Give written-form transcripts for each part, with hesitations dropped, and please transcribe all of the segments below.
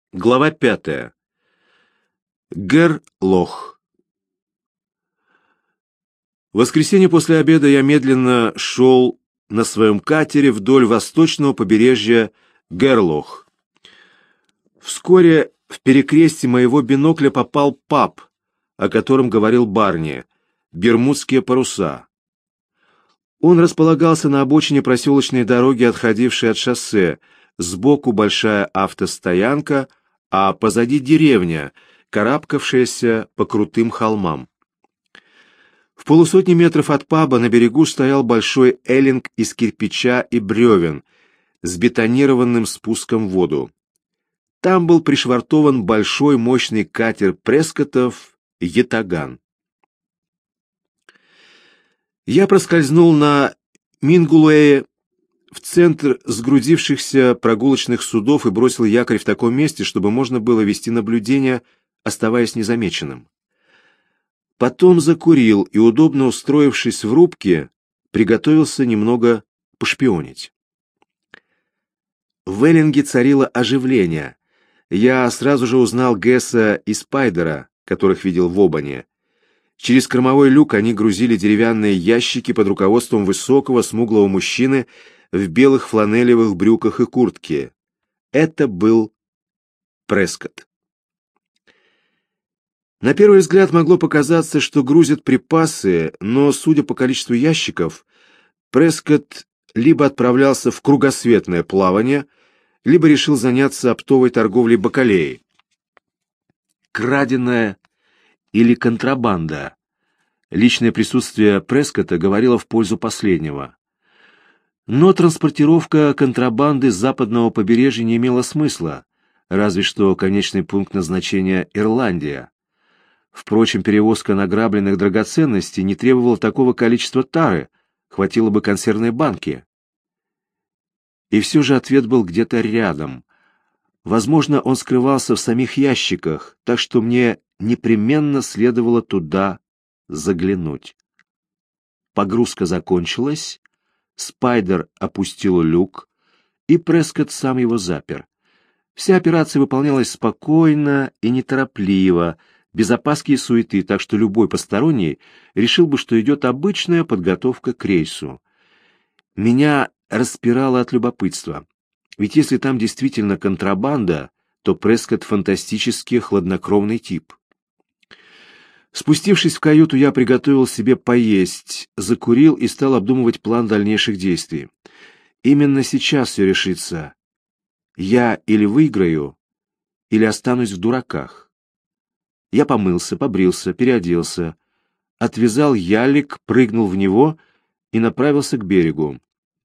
Глава 5. Гер-Лох. В воскресенье после обеда я медленно шел на своем катере вдоль восточного побережья Герлох. Вскоре в перекрестье моего бинокля попал паб, о котором говорил Барни, «Бермудские паруса». Он располагался на обочине проселочной дороги, отходившей от шоссе, сбоку большая автостоянка, а позади деревня, карабкавшаяся по крутым холмам. В полусотни метров от паба на берегу стоял большой эллинг из кирпича и бревен с бетонированным спуском в воду. Там был пришвартован большой мощный катер Прескоттов «Ятаган». Я проскользнул на Мингулуэе в центр сгрудившихся прогулочных судов и бросил якорь в таком месте, чтобы можно было вести наблюдение, оставаясь незамеченным. Потом закурил и, удобно устроившись в рубке, приготовился немного пошпионить. В Эллинге царило оживление. Я сразу же узнал Гесса и Спайдера, которых видел в Обане. Через кормовой люк они грузили деревянные ящики под руководством высокого, смуглого мужчины в белых фланелевых брюках и куртке. Это был Прескотт. На первый взгляд могло показаться, что грузят припасы, но, судя по количеству ящиков, Прескотт либо отправлялся в кругосветное плавание, либо решил заняться оптовой торговлей бакалеей. Краденая или контрабанда. Личное присутствие Прескотта говорило в пользу последнего. Но транспортировка контрабанды с западного побережья не имела смысла, разве что конечный пункт назначения — Ирландия. Впрочем, перевозка награбленных драгоценностей не требовала такого количества тары, хватило бы консервной банки. И все же ответ был где-то рядом. Возможно, он скрывался в самих ящиках, так что мне непременно следовало туда заглянуть. Погрузка закончилась, Спайдер опустил люк, и Прескотт сам его запер. Вся операция выполнялась спокойно и неторопливо, без опаски и суеты, так что любой посторонний решил бы, что идет обычная подготовка к рейсу. Меня распирало от любопытства. Ведь если там действительно контрабанда, то Прескотт фантастически хладнокровный тип. Спустившись в каюту, я приготовил себе поесть, закурил и стал обдумывать план дальнейших действий. Именно сейчас все решится. Я или выиграю, или останусь в дураках. Я помылся, побрился, переоделся, отвязал ялик, прыгнул в него и направился к берегу.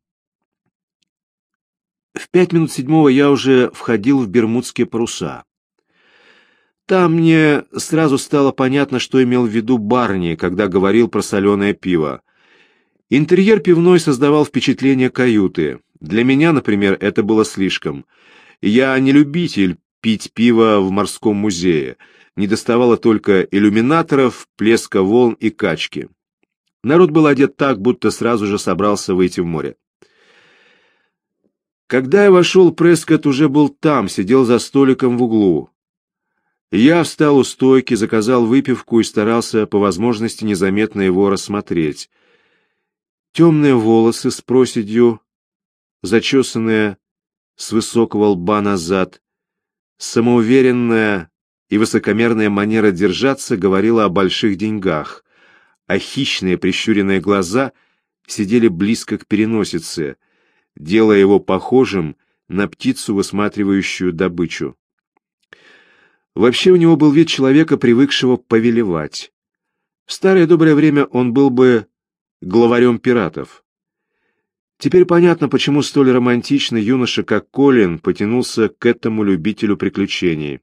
В 7:05 я уже входил в Бермудские паруса. Там мне сразу стало понятно, что имел в виду Барни, когда говорил про соленое пиво. Интерьер пивной создавал впечатление каюты. Для меня, например, это было слишком. Я не любитель пить пиво в морском музее. Недоставало только иллюминаторов, плеска волн и качки. Народ был одет так, будто сразу же собрался выйти в море. Когда я вошел, Прескотт уже был там, сидел за столиком в углу. Я встал у стойки, заказал выпивку и старался по возможности незаметно его рассмотреть. Темные волосы с проседью, зачесанные с высокого лба назад, самоуверенная и высокомерная манера держаться говорила о больших деньгах, а хищные прищуренные глаза сидели близко к переносице, делая его похожим на птицу, высматривающую добычу. Вообще у него был вид человека, привыкшего повелевать. В старое доброе время он был бы главарем пиратов. Теперь понятно, почему столь романтичный юноша, как Колин, потянулся к этому любителю приключений.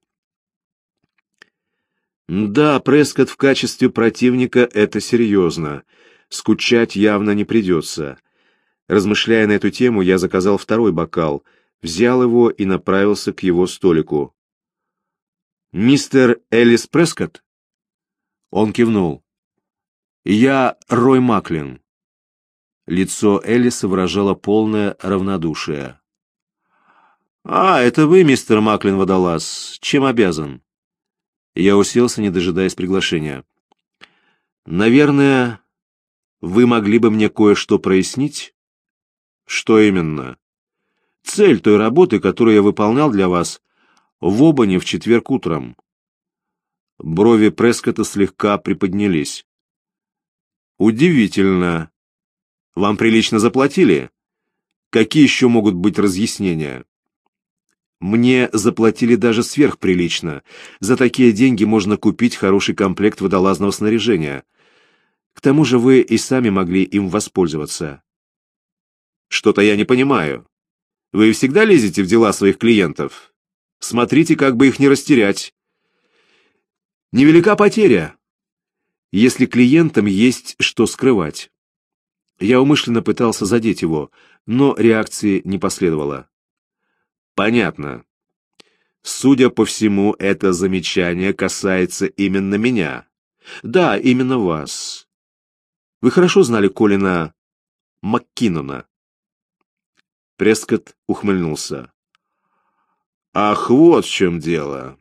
Да, Прескотт в качестве противника — это серьезно. Скучать явно не придется. Размышляя на эту тему, я заказал второй бокал, взял его и направился к его столику. «Мистер Элис Прескотт?» Он кивнул. «Я Рой Маклин». Лицо Элиса выражало полное равнодушие. «А, это вы, мистер Маклин-водолаз. Чем обязан?» Я уселся, не дожидаясь приглашения. «Наверное, вы могли бы мне кое-что прояснить?» «Что именно?» «Цель той работы, которую я выполнял для вас в Обане в четверг утром». Брови Прескотта слегка приподнялись. «Удивительно. Вам прилично заплатили? Какие еще могут быть разъяснения?» «Мне заплатили даже сверхприлично. За такие деньги можно купить хороший комплект водолазного снаряжения. К тому же вы и сами могли им воспользоваться». «Что-то я не понимаю. Вы всегда лезете в дела своих клиентов? Смотрите, как бы их не растерять». «Невелика потеря, если клиентам есть что скрывать». Я умышленно пытался задеть его, но реакции не последовало. «Понятно. Судя по всему, это замечание касается именно меня. Да, именно вас. Вы хорошо знали Колина МакКиннона?» Прескотт ухмыльнулся. «Ах, вот в чем дело.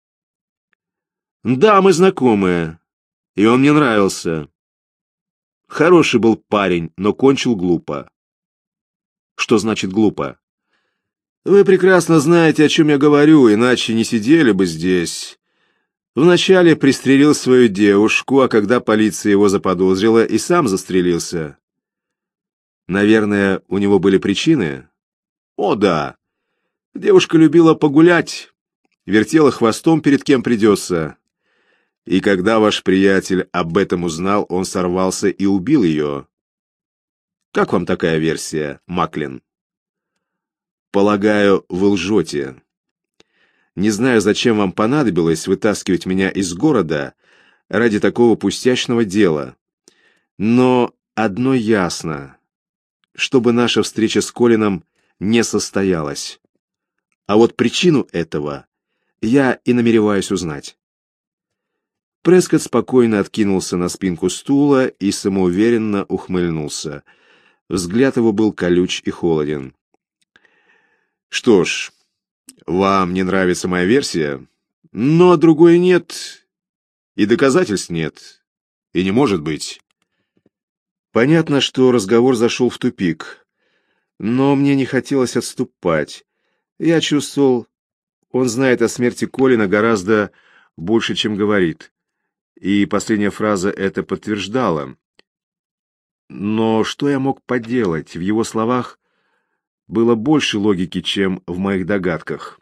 Да, мы знакомы, и он мне нравился. Хороший был парень, но кончил глупо». «Что значит глупо?» «Вы прекрасно знаете, о чем я говорю, иначе не сидели бы здесь. Вначале пристрелил свою девушку, а когда полиция его заподозрила, и сам застрелился». «Наверное, у него были причины?» «О, да. Девушка любила погулять, вертела хвостом перед кем придется. И когда ваш приятель об этом узнал, он сорвался и убил ее. Как вам такая версия, Маклин?» «Полагаю, вы лжете. Не знаю, зачем вам понадобилось вытаскивать меня из города ради такого пустячного дела. Но одно ясно, чтобы наша встреча с Колином не состоялась. А вот причину этого я и намереваюсь узнать». Прескотт спокойно откинулся на спинку стула и самоуверенно ухмыльнулся. Взгляд его был колюч и холоден. «Что ж, вам не нравится моя версия, но другой нет, и доказательств нет, и не может быть». Понятно, что разговор зашел в тупик, но мне не хотелось отступать. Я чувствовал, он знает о смерти Колина гораздо больше, чем говорит, и последняя фраза это подтверждала. Но что я мог поделать? В его словах было больше логики, чем в моих догадках.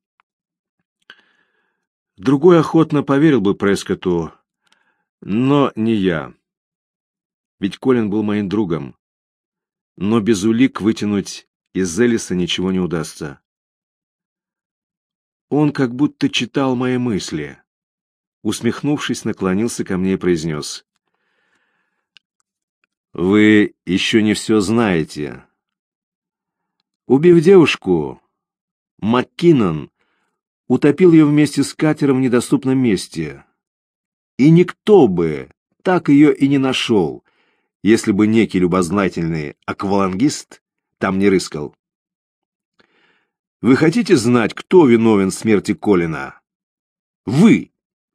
Другой охотно поверил бы Прескотту, но не я. Ведь Колин был моим другом. Но без улик вытянуть из Элиса ничего не удастся. Он как будто читал мои мысли. Усмехнувшись, наклонился ко мне и произнес: «Вы еще не все знаете. Убив девушку, МакКиннон утопил ее вместе с катером в недоступном месте. И никто бы так ее и не нашел, если бы некий любознательный аквалангист там не рыскал. Вы хотите знать, кто виновен в смерти Колина? Вы!»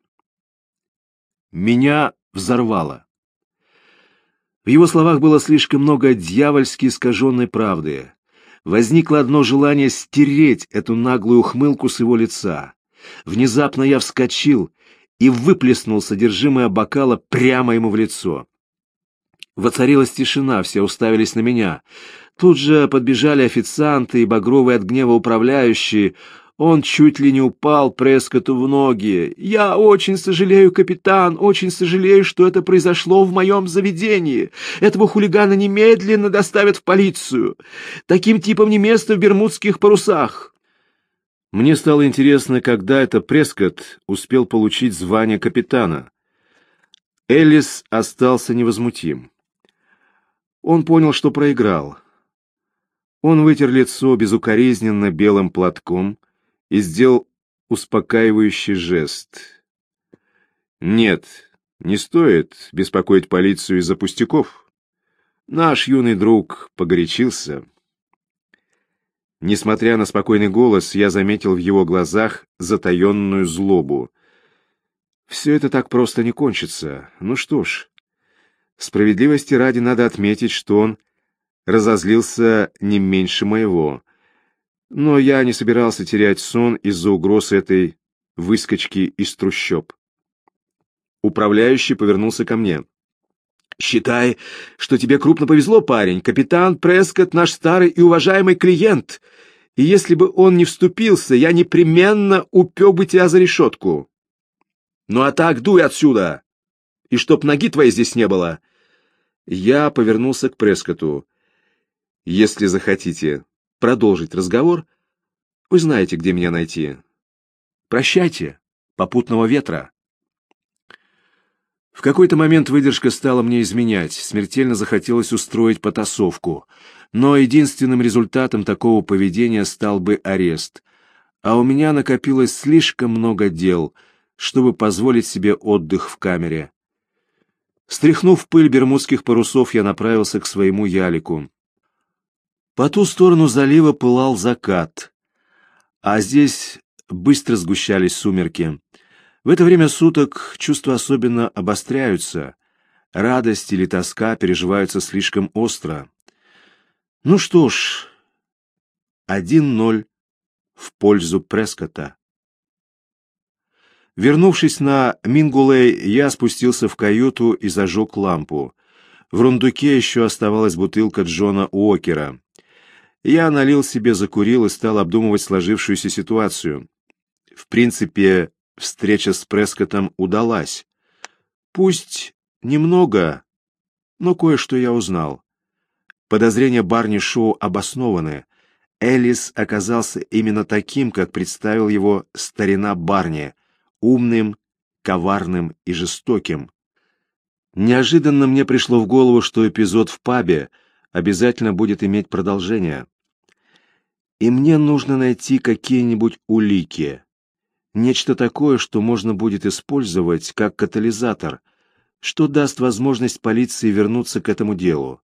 Меня взорвало. В его словах было слишком много дьявольски искаженной правды. Возникло одно желание стереть эту наглую ухмылку с его лица. Внезапно я вскочил и выплеснул содержимое бокала прямо ему в лицо. Воцарилась тишина, все уставились на меня. Тут же подбежали официанты и багровые от гнева управляющие. Он чуть ли не упал Прескотту в ноги. «Я очень сожалею, капитан, очень сожалею, что это произошло в моем заведении. Этого хулигана немедленно доставят в полицию. Таким типом не место в Бермудских парусах». Мне стало интересно, когда это Прескотт успел получить звание капитана. Эллис остался невозмутим. Он понял, что проиграл. Он вытер лицо безукоризненно белым платком и сделал успокаивающий жест. «Нет, не стоит беспокоить полицию из-за пустяков. Наш юный друг погорячился». Несмотря на спокойный голос, я заметил в его глазах затаенную злобу. Все это так просто не кончится. Ну что ж, справедливости ради надо отметить, что он разозлился не меньше моего. Но я не собирался терять сон из-за угроз этой выскочки из трущоб. Управляющий повернулся ко мне. «Считай, что тебе крупно повезло, парень. Капитан Прескотт наш старый и уважаемый клиент. И если бы он не вступился, я непременно упек бы тебя за решетку. Ну а так дуй отсюда! И чтоб ноги твоей здесь не было!» Я повернулся к Прескотту. «Если захотите продолжить разговор, вы знаете, где меня найти. Прощайте, попутного ветра». В какой-то момент выдержка стала мне изменять, смертельно захотелось устроить потасовку, но единственным результатом такого поведения стал бы арест, а у меня накопилось слишком много дел, чтобы позволить себе отдых в камере. Стряхнув пыль бермудских парусов, я направился к своему ялику. По ту сторону залива пылал закат, а здесь быстро сгущались сумерки. В это время суток чувства особенно обостряются, радость или тоска переживаются слишком остро. Ну что ж, 1-0 в пользу Прескотта. Вернувшись на Мингулей, я спустился в каюту и зажег лампу. В рундуке еще оставалась бутылка Джона Уокера. Я налил себе, закурил и стал обдумывать сложившуюся ситуацию. В принципе, встреча с Прескоттом удалась. Пусть немного, но кое-что я узнал. Подозрения Барни Шоу обоснованы. Элис оказался именно таким, как представил его старина Барни, умным, коварным и жестоким. Неожиданно мне пришло в голову, что эпизод в пабе обязательно будет иметь продолжение. И мне нужно найти какие-нибудь улики. Нечто такое, что можно будет использовать как катализатор, что даст возможность полиции вернуться к этому делу.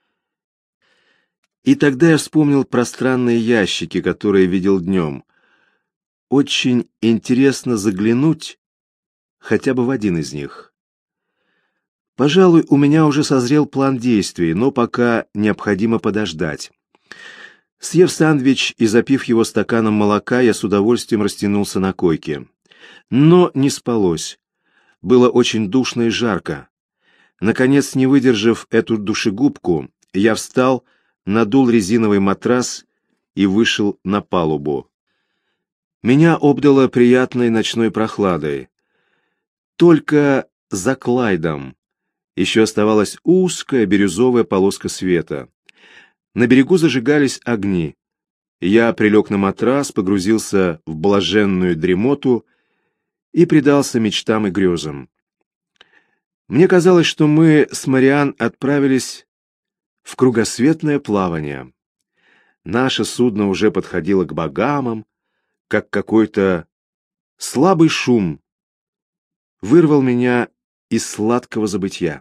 И тогда я вспомнил про странные ящики, которые видел днем. Очень интересно заглянуть хотя бы в один из них. Пожалуй, у меня уже созрел план действий, но пока необходимо подождать. Съев сэндвич и запив его стаканом молока, я с удовольствием растянулся на койке. Но не спалось. Было очень душно и жарко. Наконец, не выдержав эту душегубку, я встал, надул резиновый матрас и вышел на палубу. Меня обдало приятной ночной прохладой. Только за Клайдом еще оставалась узкая бирюзовая полоска света. На берегу зажигались огни. Я прилег на матрас, погрузился в блаженную дремоту и предался мечтам и грезам. Мне казалось, что мы с Мариан отправились в кругосветное плавание. Наше судно уже подходило к Багамам, как какой-то слабый шум вырвал меня из сладкого забытья.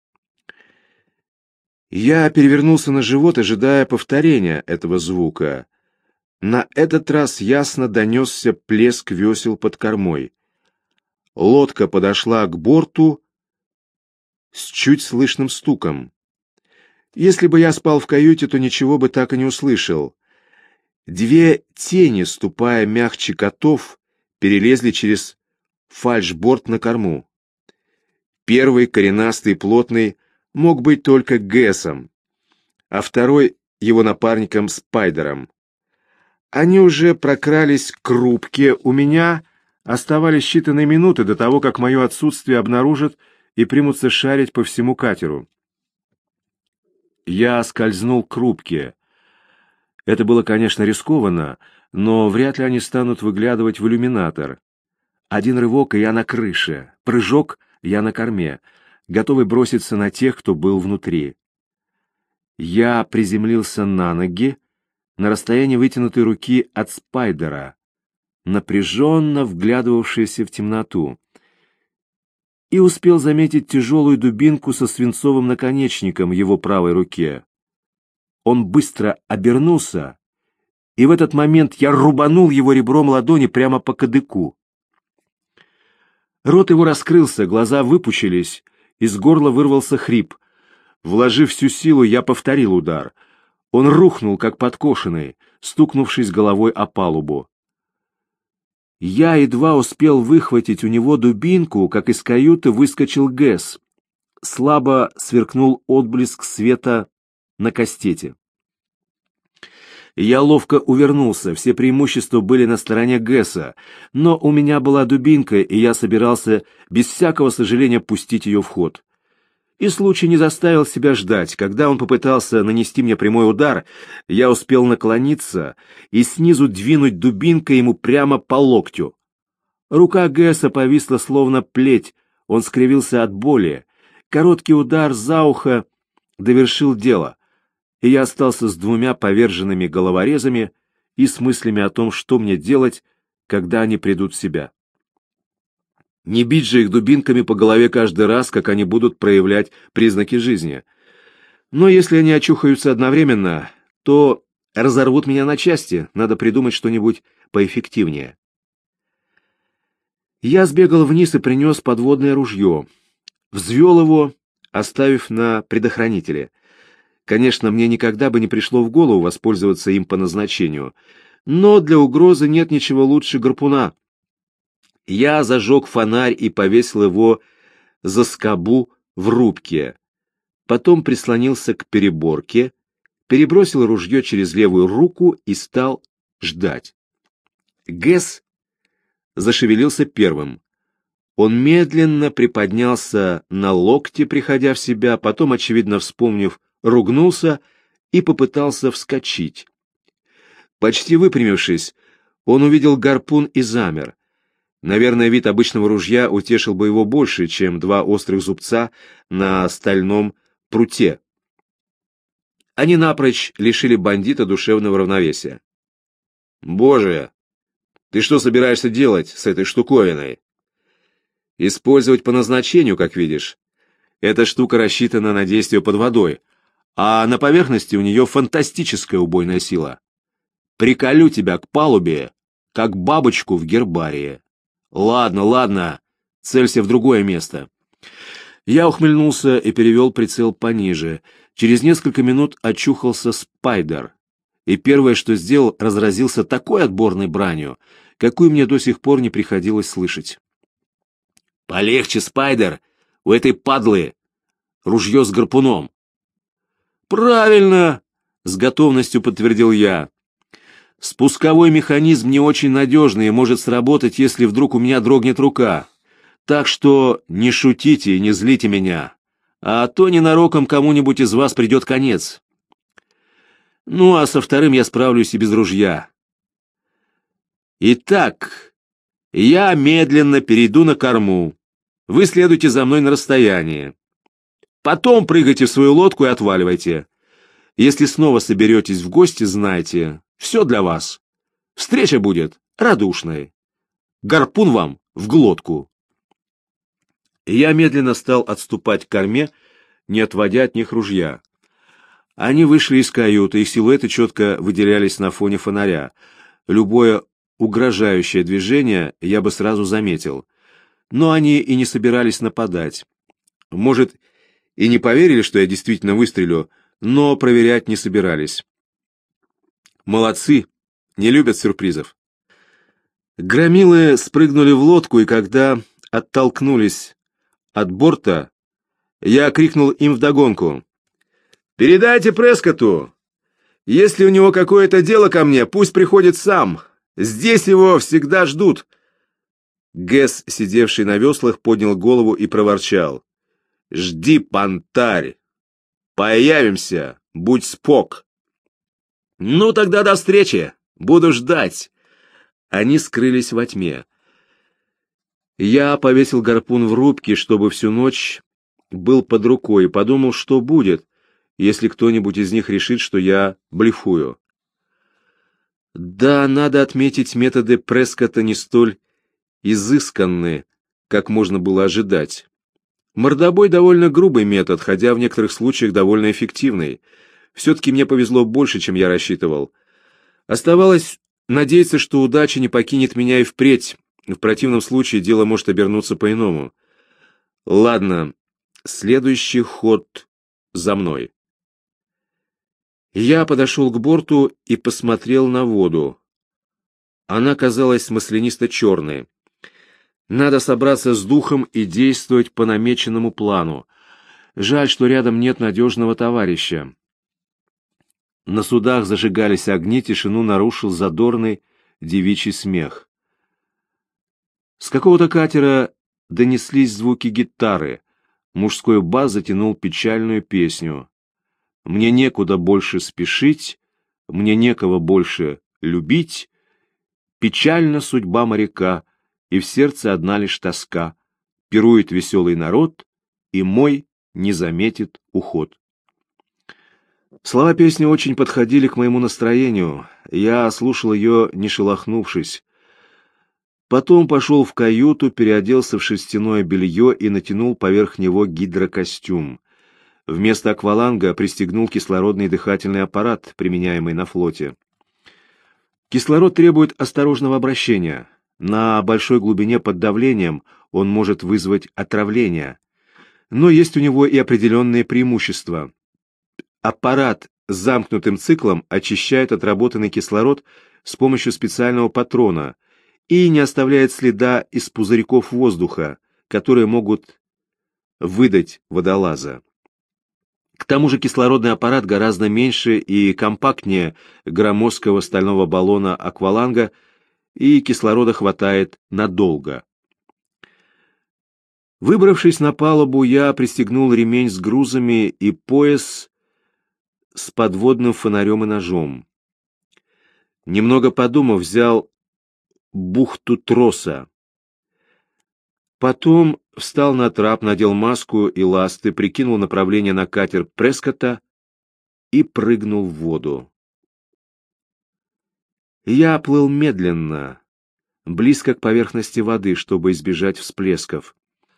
Я перевернулся на живот, ожидая повторения этого звука. На этот раз ясно донесся плеск весел под кормой. Лодка подошла к борту с чуть слышным стуком. Если бы я спал в каюте, то ничего бы так и не услышал. Две тени, ступая мягче котов, перелезли через фальшборд на корму. Первый, коренастый и плотный, мог быть только Гэсом, а второй — его напарником Спайдером. Они уже прокрались к рубке, у меня оставались считанные минуты до того, как мое отсутствие обнаружат и примутся шарить по всему катеру. Я скользнул к рубке. Это было, конечно, рискованно, но вряд ли они станут выглядывать в иллюминатор. Один рывок, и я на крыше, прыжок — я на корме, готовый броситься на тех, кто был внутри. Я приземлился на ноги, на расстоянии вытянутой руки от Спайдера, напряженно вглядывавшийся в темноту, и успел заметить тяжелую дубинку со свинцовым наконечником в его правой руке. Он быстро обернулся и в этот момент я рубанул его ребром ладони прямо по кадыку. Рот его раскрылся, глаза выпучились, из горла вырвался хрип. Вложив всю силу, я повторил удар. Он рухнул, как подкошенный, стукнувшись головой о палубу. Я едва успел выхватить у него дубинку, как из каюты выскочил Гэс. Слабо сверкнул отблеск света на кастете. Я ловко увернулся, все преимущества были на стороне Гэса, но у меня была дубинка, и я собирался без всякого сожаления пустить ее в ход. И случай не заставил себя ждать. Когда он попытался нанести мне прямой удар, я успел наклониться и снизу двинуть дубинкой ему прямо по локтю. Рука Гэса повисла словно плеть, он скривился от боли. Короткий удар за ухо довершил дело, и я остался с двумя поверженными головорезами и с мыслями о том, что мне делать, когда они придут в себя. Не бить же их дубинками по голове каждый раз, как они будут проявлять признаки жизни. Но если они очухаются одновременно, то разорвут меня на части, надо придумать что-нибудь поэффективнее. Я сбегал вниз и принес подводное ружье. Взвел его, оставив на предохранителе. Конечно, мне никогда бы не пришло в голову воспользоваться им по назначению, но для угрозы нет ничего лучше гарпуна. Я зажег фонарь и повесил его за скобу в рубке. Потом прислонился к переборке, перебросил ружье через левую руку и стал ждать. Гэс зашевелился первым. Он медленно приподнялся на локте, приходя в себя, потом, очевидно вспомнив, ругнулся и попытался вскочить. Почти выпрямившись, он увидел гарпун и замер. Наверное, вид обычного ружья утешил бы его больше, чем два острых зубца на стальном пруте. Они напрочь лишили бандита душевного равновесия. «Боже, ты что собираешься делать с этой штуковиной?» «Использовать по назначению, как видишь. Эта штука рассчитана на действие под водой, а на поверхности у нее фантастическая убойная сила. Приколю тебя к палубе, как бабочку в гербарии. Ладно, ладно, целься в другое место». Я ухмыльнулся и перевел прицел пониже. Через несколько минут очухался Спайдер, и первое, что сделал, разразился такой отборной бранью, какую мне до сих пор не приходилось слышать. «Полегче, Спайдер, у этой падлы ружье с гарпуном». «Правильно!» — с готовностью подтвердил я. «Спусковой механизм не очень надежный и может сработать, если вдруг у меня дрогнет рука. Так что не шутите и не злите меня, а то ненароком кому-нибудь из вас придет конец. Ну, а со вторым я справлюсь и без ружья. Итак, я медленно перейду на корму. Вы следуйте за мной на расстоянии. Потом прыгайте в свою лодку и отваливайте. Если снова соберетесь в гости, знайте, все для вас. Встреча будет радушной. Гарпун вам в глотку». Я медленно стал отступать к корме, не отводя от них ружья. Они вышли из каюты, их силуэты четко выделялись на фоне фонаря. Любое угрожающее движение я бы сразу заметил. Но они и не собирались нападать. Может, и не поверили, что я действительно выстрелю, но проверять не собирались. Молодцы, не любят сюрпризов. Громилы спрыгнули в лодку, и когда оттолкнулись от борта, я крикнул им вдогонку: «Передайте Прескотту! Если у него какое-то дело ко мне, пусть приходит сам! Здесь его всегда ждут!» Гэс, сидевший на веслах, поднял голову и проворчал: «Жди, понтарь! Появимся! Будь спок!» «Ну тогда до встречи! Буду ждать!» Они скрылись во тьме. Я повесил гарпун в рубке, чтобы всю ночь был под рукой, и подумал, что будет, если кто-нибудь из них решит, что я блефую. Да, надо отметить, методы Прескотта не столь изысканны, как можно было ожидать. Мордобой довольно грубый метод, хотя в некоторых случаях довольно эффективный. Все-таки мне повезло больше, чем я рассчитывал. Оставалось надеяться, что удача не покинет меня и впредь. В противном случае дело может обернуться по-иному. Ладно, следующий ход за мной. Я подошел к борту и посмотрел на воду. Она казалась маслянисто-черной. Надо собраться с духом и действовать по намеченному плану. Жаль, что рядом нет надежного товарища. На судах зажигались огни, тишину нарушил задорный девичий смех. С какого-то катера донеслись звуки гитары. Мужской бас затянул печальную песню. «Мне некуда больше спешить, мне некого больше любить. Печальна судьба моряка, и в сердце одна лишь тоска. Пирует веселый народ, и мой не заметит уход». Слова песни очень подходили к моему настроению. Я слушал ее, не шелохнувшись. Потом пошел в каюту, переоделся в шерстяное белье и натянул поверх него гидрокостюм. Вместо акваланга пристегнул кислородный дыхательный аппарат, применяемый на флоте. Кислород требует осторожного обращения. На большой глубине под давлением он может вызвать отравление. Но есть у него и определенные преимущества. Аппарат с замкнутым циклом очищает отработанный кислород с помощью специального патрона и не оставляет следа из пузырьков воздуха, которые могут выдать водолаза. К тому же кислородный аппарат гораздо меньше и компактнее громоздкого стального баллона акваланга, и кислорода хватает надолго. Выбравшись на палубу, я пристегнул ремень с грузами и пояс с подводным фонарем и ножом. Немного подумав, взял бухту троса. Потом встал на трап, надел маску и ласты, прикинул направление на катер Прескотта и прыгнул в воду. Я плыл медленно, близко к поверхности воды, чтобы избежать всплесков.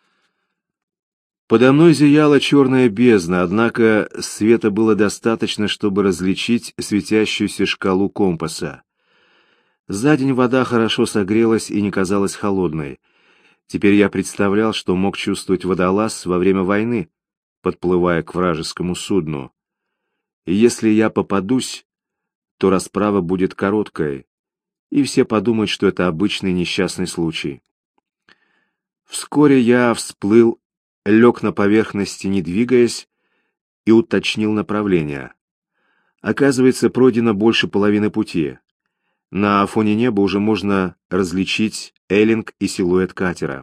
Подо мной зияла черная бездна, однако света было достаточно, чтобы различить светящуюся шкалу компаса. За день вода хорошо согрелась и не казалась холодной. Теперь я представлял, что мог чувствовать водолаз во время войны, подплывая к вражескому судну. И если я попадусь, то расправа будет короткой, и все подумают, что это обычный несчастный случай. Вскоре я всплыл, лег на поверхности, не двигаясь, и уточнил направление. Оказывается, пройдено больше половины пути. На фоне неба уже можно различить эллинг и силуэт катера.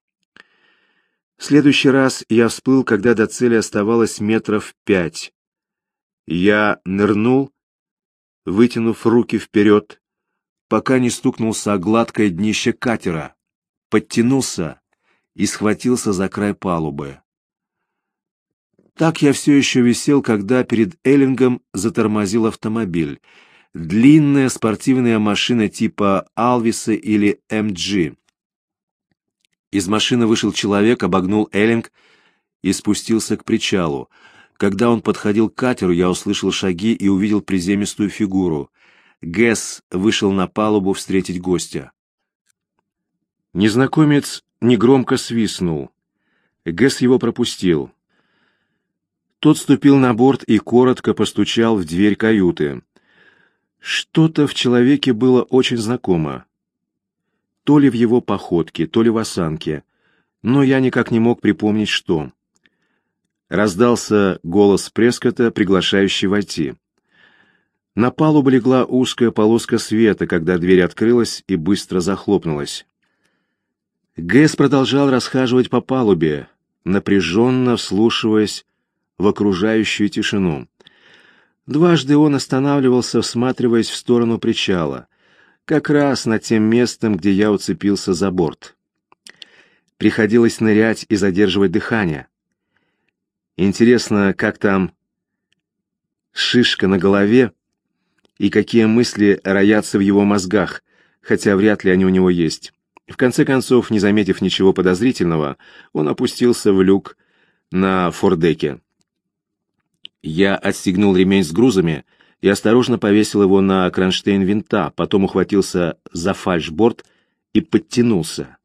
В следующий раз я всплыл, когда до цели оставалось метров 5. Я нырнул, вытянув руки вперед, пока не стукнулся о гладкое днище катера, подтянулся и схватился за край палубы. Так я все еще висел, когда перед эллингом затормозил автомобиль. Длинная спортивная машина типа Алвиса или МГ. Из машины вышел человек, обогнул эллинг и спустился к причалу. Когда он подходил к катеру, я услышал шаги и увидел приземистую фигуру. Гэс вышел на палубу встретить гостя. Незнакомец негромко свистнул. Гэс его пропустил. Тот ступил на борт и коротко постучал в дверь каюты. Что-то в человеке было очень знакомо. То ли в его походке, то ли в осанке, но я никак не мог припомнить, что. Раздался голос Прескотта, приглашающий войти. На палубу легла узкая полоска света, когда дверь открылась и быстро захлопнулась. Гэс продолжал расхаживать по палубе, напряженно вслушиваясь в окружающую тишину. Дважды он останавливался, всматриваясь в сторону причала, как раз над тем местом, где я уцепился за борт. Приходилось нырять и задерживать дыхание. Интересно, как там шишка на голове и какие мысли роятся в его мозгах, хотя вряд ли они у него есть. В конце концов, не заметив ничего подозрительного, он опустился в люк на фордеке. Я отстегнул ремень с грузами и осторожно повесил его на кронштейн винта, потом ухватился за фальшборд и подтянулся.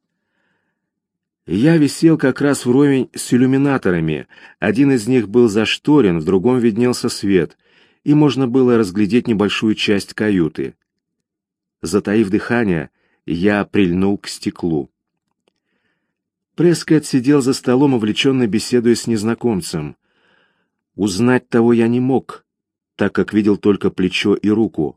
Я висел как раз вровень с иллюминаторами. Один из них был зашторен, в другом виднелся свет, и можно было разглядеть небольшую часть каюты. Затаив дыхание, я прильнул к стеклу. Прескотт сидел за столом, увлеченно беседуя с незнакомцем. Узнать того я не мог, так как видел только плечо и руку.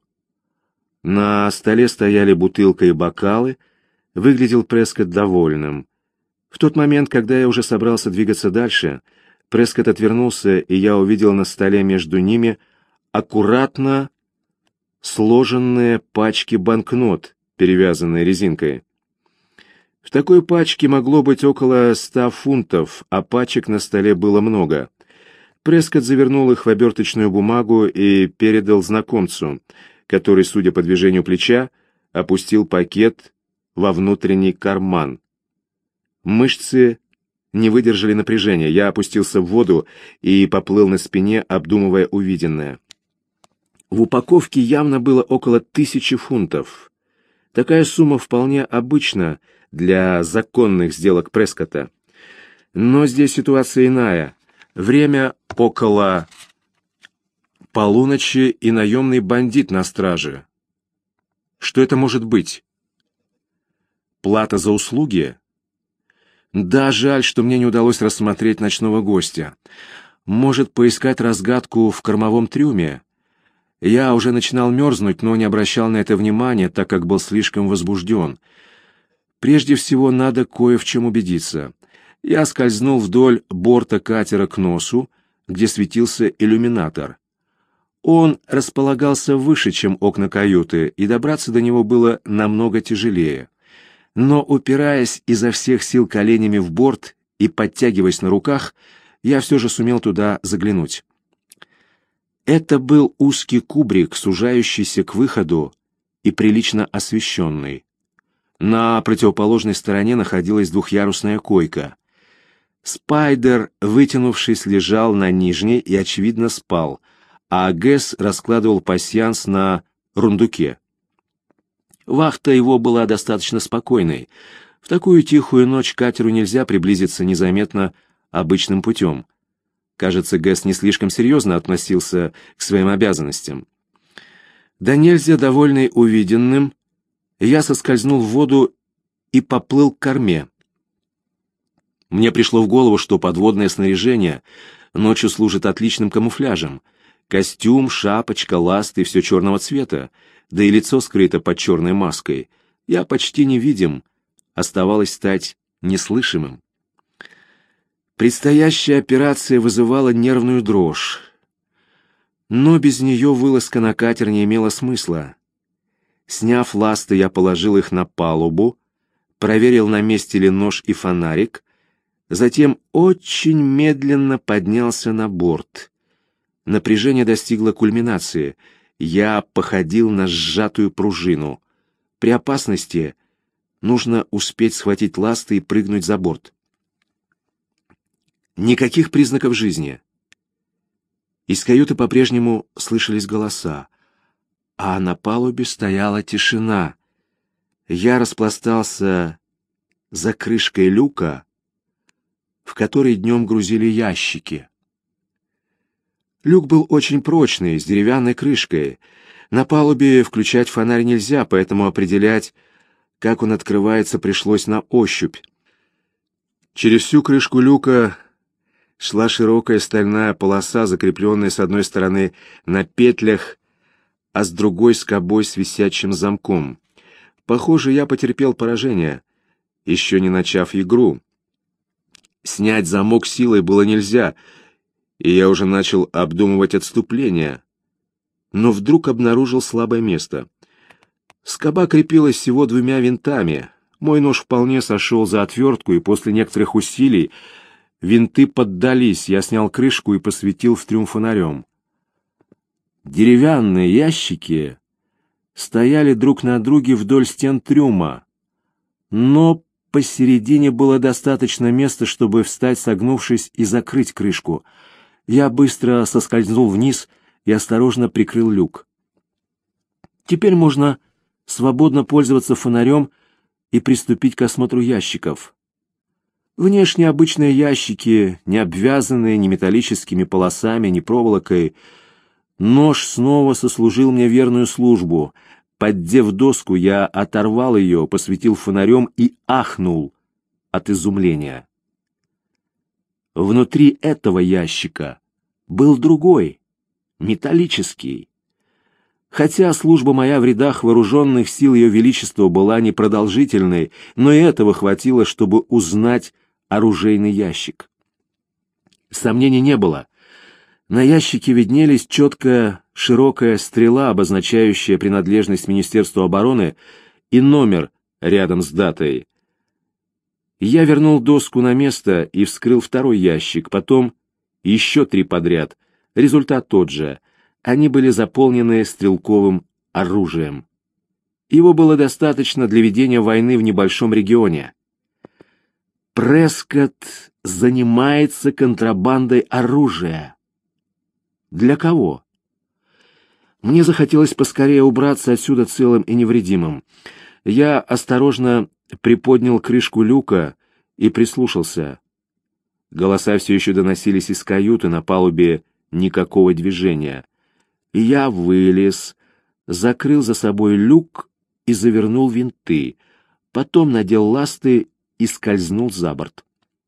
На столе стояли бутылка и бокалы, выглядел Прескотт довольным. В тот момент, когда я уже собрался двигаться дальше, Прескотт отвернулся, и я увидел на столе между ними аккуратно сложенные пачки банкнот, перевязанные резинкой. В такой пачке могло быть около 100 фунтов, а пачек на столе было много. Прескотт завернул их в оберточную бумагу и передал знакомцу, который, судя по движению плеча, опустил пакет во внутренний карман. Мышцы не выдержали напряжения. Я опустился в воду и поплыл на спине, обдумывая увиденное. В упаковке явно было около 1000 фунтов. Такая сумма вполне обычна для законных сделок Прескотта. Но здесь ситуация иная. Время около полуночи и наемный бандит на страже. Что это может быть? Плата за услуги? Да, жаль, что мне не удалось рассмотреть ночного гостя. Может, поискать разгадку в кормовом трюме? Я уже начинал мерзнуть, но не обращал на это внимания, так как был слишком возбужден. Прежде всего, надо кое в чем убедиться. Я скользнул вдоль борта катера к носу, где светился иллюминатор. Он располагался выше, чем окна каюты, и добраться до него было намного тяжелее. Но, упираясь изо всех сил коленями в борт и подтягиваясь на руках, я все же сумел туда заглянуть. Это был узкий кубрик, сужающийся к выходу и прилично освещенный. На противоположной стороне находилась двухъярусная койка. Спайдер, вытянувшись, лежал на нижней и, очевидно, спал, а Гэс раскладывал пасьянс на рундуке. Вахта его была достаточно спокойной. В такую тихую ночь к катеру нельзя приблизиться незаметно обычным путем. Кажется, Гэс не слишком серьезно относился к своим обязанностям. Да нельзя довольный увиденным, я соскользнул в воду и поплыл к корме. Мне пришло в голову, что подводное снаряжение ночью служит отличным камуфляжем. Костюм, шапочка, ласты — все черного цвета, да и лицо скрыто под черной маской. Я почти невидим, оставалось стать неслышимым. Предстоящая операция вызывала нервную дрожь. Но без нее вылазка на катер не имела смысла. Сняв ласты, я положил их на палубу, проверил, на месте ли нож и фонарик, затем очень медленно поднялся на борт. Напряжение достигло кульминации. Я походил на сжатую пружину. При опасности нужно успеть схватить ласты и прыгнуть за борт. Никаких признаков жизни. Из каюты по-прежнему слышались голоса, а на палубе стояла тишина. Я распластался за крышкой люка, в который днем грузили ящики. Люк был очень прочный, с деревянной крышкой. На палубе включать фонарь нельзя, поэтому определять, как он открывается, пришлось на ощупь. Через всю крышку люка шла широкая стальная полоса, закрепленная с одной стороны на петлях, а с другой скобой с висячим замком. Похоже, я потерпел поражение, еще не начав игру. Снять замок силой было нельзя, и я уже начал обдумывать отступление, но вдруг обнаружил слабое место. Скоба крепилась всего 2 винтами. Мой нож вполне сошел за отвертку, и после некоторых усилий винты поддались. Я снял крышку и посветил в трюм фонарем. Деревянные ящики стояли друг на друге вдоль стен трюма, но посередине было достаточно места, чтобы встать, согнувшись, и закрыть крышку. Я быстро соскользнул вниз, и осторожно прикрыл люк. Теперь можно свободно пользоваться фонарем и приступить к осмотру ящиков. Внешне обычные ящики, не обвязанные ни металлическими полосами, ни проволокой. Нож снова сослужил мне верную службу. Поддев доску, я оторвал ее, посветил фонарем и ахнул от изумления. Внутри этого ящика был другой, металлический. Хотя служба моя в рядах вооруженных сил Ее Величества была непродолжительной, но и этого хватило, чтобы узнать оружейный ящик. Сомнений не было. На ящике виднелись четкая широкая стрела, обозначающая принадлежность Министерству обороны, и номер рядом с датой. Я вернул доску на место и вскрыл второй ящик, потом еще 3 подряд. Результат тот же. Они были заполнены стрелковым оружием. Его было достаточно для ведения войны в небольшом регионе. Прескотт занимается контрабандой оружия. Для кого? Мне захотелось поскорее убраться отсюда целым и невредимым. Я осторожно приподнял крышку люка и прислушался. Голоса все еще доносились из каюты, на палубе никакого движения. Я вылез, закрыл за собой люк и завернул винты, потом надел ласты и скользнул за борт.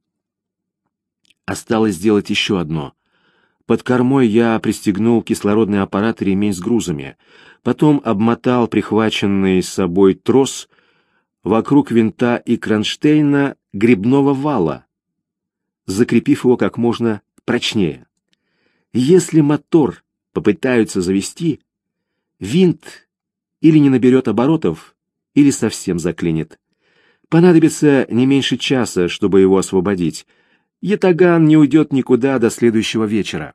Осталось сделать еще одно. Под кормой я пристегнул кислородный аппарат и ремень с грузами, потом обмотал прихваченный с собой трос вокруг винта и кронштейна гребного вала, закрепив его как можно прочнее. Если мотор попытаются завести, винт или не наберет оборотов, или совсем заклинит. Понадобится не меньше часа, чтобы его освободить. Ятаган не уйдет никуда до следующего вечера.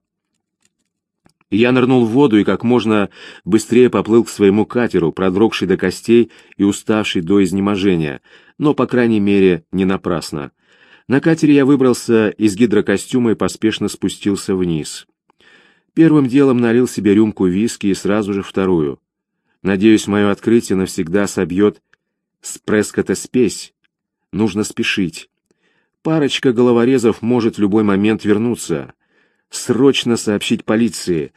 Я нырнул в воду и как можно быстрее поплыл к своему катеру, продрогший до костей и уставший до изнеможения, но, по крайней мере, не напрасно. На катере я выбрался из гидрокостюма и поспешно спустился вниз. Первым делом налил себе рюмку виски и сразу же вторую. Надеюсь, мое открытие навсегда собьет с Прескотта спесь. Нужно спешить. Парочка головорезов может в любой момент вернуться. Срочно сообщить полиции.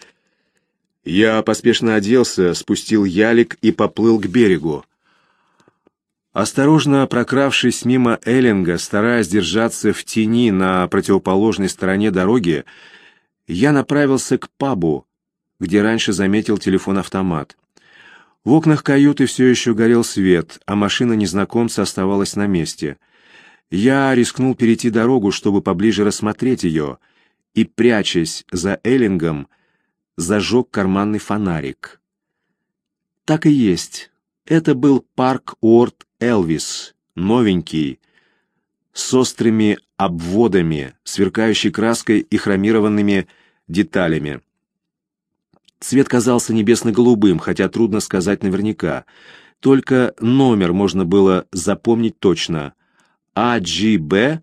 Я поспешно оделся, спустил ялик и поплыл к берегу. Осторожно прокравшись мимо Эллинга, стараясь держаться в тени на противоположной стороне дороги, я направился к пабу, где раньше заметил телефон-автомат. В окнах каюты все еще горел свет, а машина незнакомца оставалась на месте. Я рискнул перейти дорогу, чтобы поближе рассмотреть ее, и, прячась за Эллингом, зажег карманный фонарик. Так и есть. Это был парк Уорд Элвис, новенький, с острыми обводами, сверкающей краской и хромированными деталями. Цвет казался небесно-голубым, хотя трудно сказать наверняка. Только номер можно было запомнить точно. АГБ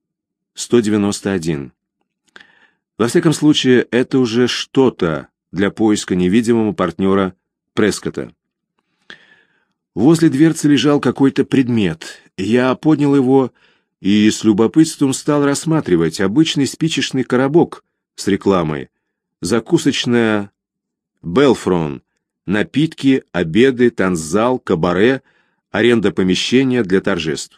191. Во всяком случае, это уже что-то для поиска невидимого партнера Прескотта. Возле дверцы лежал какой-то предмет. Я поднял его и с любопытством стал рассматривать обычный спичечный коробок с рекламой. Закусочная «Белфрон», напитки, обеды, танцзал, кабаре, аренда помещения для торжеств.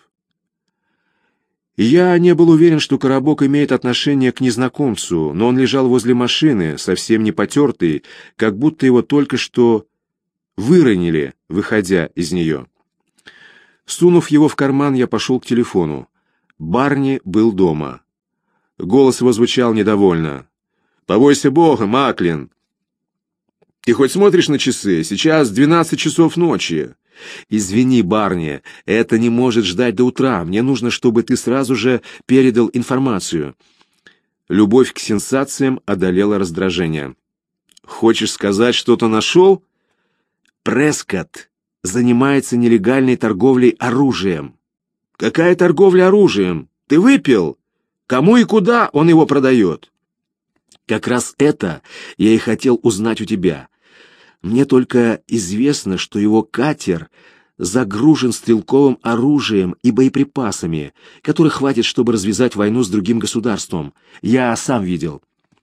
Я не был уверен, что коробок имеет отношение к незнакомцу, но он лежал возле машины, совсем не потертый, как будто его только что выронили, выходя из нее. Сунув его в карман, я пошел к телефону. Барни был дома. Голос его звучал недовольно. «Побойся Бога, Маклин! Ты хоть смотришь на часы? Сейчас 12 часов ночи». «Извини, Барни, это не может ждать до утра. Мне нужно, чтобы ты сразу же передал информацию». Любовь к сенсациям одолела раздражение. «Хочешь сказать, что-то нашел?» «Прескотт занимается нелегальной торговлей оружием». «Какая торговля оружием? Ты выпил? Кому и куда он его продает?» Как раз это я и хотел узнать у тебя. Мне только известно, что его катер загружен стрелковым оружием и боеприпасами, которых хватит, чтобы развязать войну с другим государством. Я сам видел.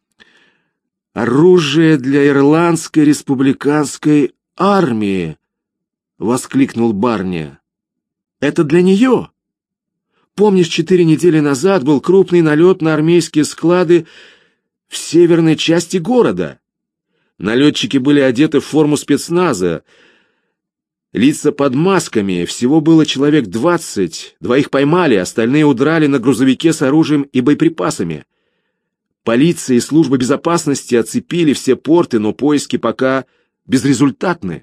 «Оружие для ирландской республиканской армии!» — воскликнул Барни. «Это для нее? Помнишь, 4 недели назад был крупный налет на армейские склады в северной части города? Налетчики были одеты в форму спецназа, лица под масками, всего было человек 20, 2 поймали, остальные удрали на грузовике с оружием и боеприпасами. Полиция и служба безопасности оцепили все порты, но поиски пока безрезультатны».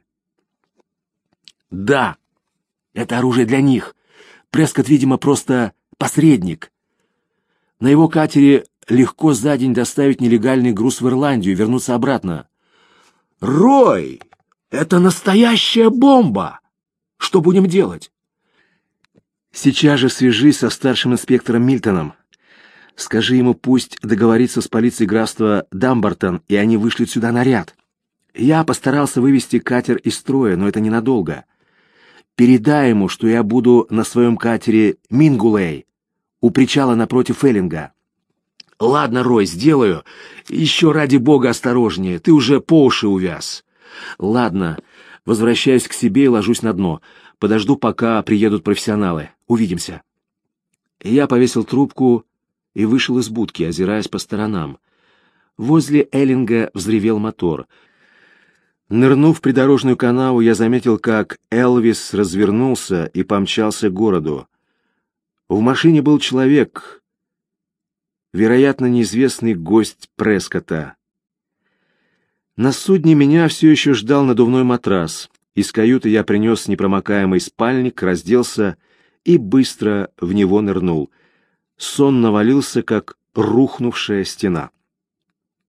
«Да, это оружие для них. Прескотт, видимо, просто посредник. На его катере легко за день доставить нелегальный груз в Ирландию и вернуться обратно». «Рой, это настоящая бомба! Что будем делать?» «Сейчас же свяжись со старшим инспектором Мильтоном. Скажи ему, пусть договорится с полицией графства Дамбартон, и они вышлют сюда наряд. Я постарался вывести катер из строя, но это ненадолго. Передай ему, что я буду на своем катере Мингулей у причала напротив Эллинга». «Ладно, Рой, сделаю. Еще ради бога осторожнее, ты уже по уши увяз». «Ладно, возвращаюсь к себе и ложусь на дно. Подожду, пока приедут профессионалы. Увидимся». Я повесил трубку и вышел из будки, озираясь по сторонам. Возле Эллинга взревел мотор. Нырнув в придорожную канаву, я заметил, как Элвис развернулся и помчался к городу. В машине был человек, вероятно, неизвестный гость Прескотта. На судне меня все еще ждал надувной матрас. Из каюты я принес непромокаемый спальник, разделся и быстро в него нырнул. Сон навалился, как рухнувшая стена.